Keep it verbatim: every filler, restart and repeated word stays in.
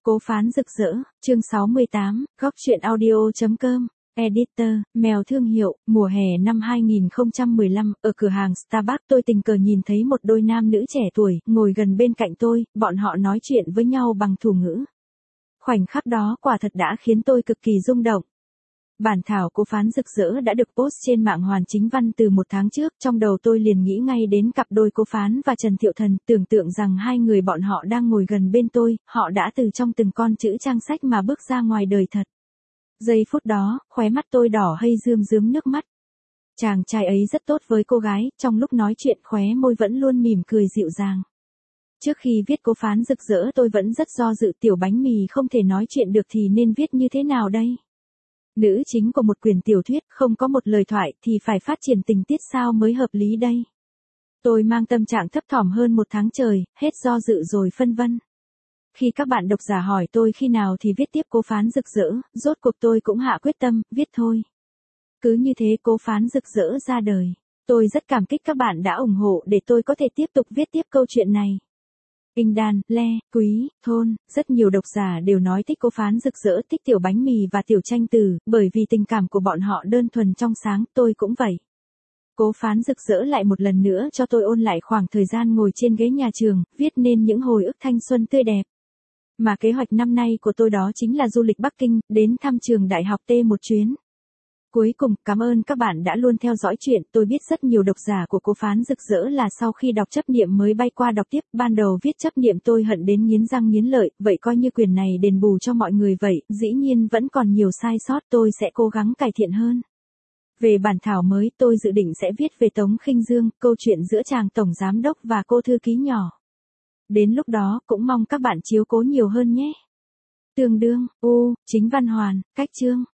Cố phán rực rỡ, chương sáu mươi tám, góc truyện audio chấm com. Editor, mèo thương hiệu, mùa hè năm hai nghìn không trăm mười lăm, ở cửa hàng Starbucks tôi tình cờ nhìn thấy một đôi nam nữ trẻ tuổi, ngồi gần bên cạnh tôi, bọn họ nói chuyện với nhau bằng thủ ngữ. Khoảnh khắc đó quả thật đã khiến tôi cực kỳ rung động. Bản thảo Cố phán rực rỡ đã được post trên mạng Hoàn Chính Văn từ một tháng trước, trong đầu tôi liền nghĩ ngay đến cặp đôi Cố Phán và Trần Thiệu Thần, tưởng tượng rằng hai người bọn họ đang ngồi gần bên tôi, họ đã từ trong từng con chữ trang sách mà bước ra ngoài đời thật. Giây phút đó, khóe mắt tôi đỏ hây rơm rớm nước mắt. Chàng trai ấy rất tốt với cô gái, trong lúc nói chuyện khóe môi vẫn luôn mỉm cười dịu dàng. Trước khi viết Cố phán rực rỡ tôi vẫn rất do dự, tiểu bánh mì không thể nói chuyện được thì nên viết như thế nào đây? Nữ chính của một quyển tiểu thuyết không có một lời thoại thì phải phát triển tình tiết sao mới hợp lý đây? Tôi mang tâm trạng thấp thỏm hơn một tháng trời, hết do dự rồi phân vân. Khi các bạn độc giả hỏi tôi khi nào thì viết tiếp Cố phán rực rỡ, rốt cuộc tôi cũng hạ quyết tâm, viết thôi. Cứ như thế Cố phán rực rỡ ra đời. Tôi rất cảm kích các bạn đã ủng hộ để tôi có thể tiếp tục viết tiếp câu chuyện này. Kinh đan, le, quý, thôn, rất nhiều độc giả đều nói thích Cố phán rực rỡ, thích tiểu bánh mì và tiểu tranh từ, bởi vì tình cảm của bọn họ đơn thuần trong sáng, tôi cũng vậy. Cố phán rực rỡ lại một lần nữa cho tôi ôn lại khoảng thời gian ngồi trên ghế nhà trường, viết nên những hồi ức thanh xuân tươi đẹp. Mà kế hoạch năm nay của tôi đó chính là du lịch Bắc Kinh, đến thăm trường đại học T một chuyến. Cuối cùng, cảm ơn các bạn đã luôn theo dõi chuyện, tôi biết rất nhiều độc giả của Cố phán rực rỡ là sau khi đọc chấp niệm mới bay qua đọc tiếp, ban đầu viết chấp niệm tôi hận đến nghiến răng nghiến lợi, vậy coi như quyền này đền bù cho mọi người vậy, dĩ nhiên vẫn còn nhiều sai sót, tôi sẽ cố gắng cải thiện hơn. Về bản thảo mới, tôi dự định sẽ viết về Tống Khinh Dương, câu chuyện giữa chàng tổng giám đốc và cô thư ký nhỏ. Đến lúc đó, cũng mong các bạn chiếu cố nhiều hơn nhé. Tương đương, U, Chính Văn Hoàn, cách chương.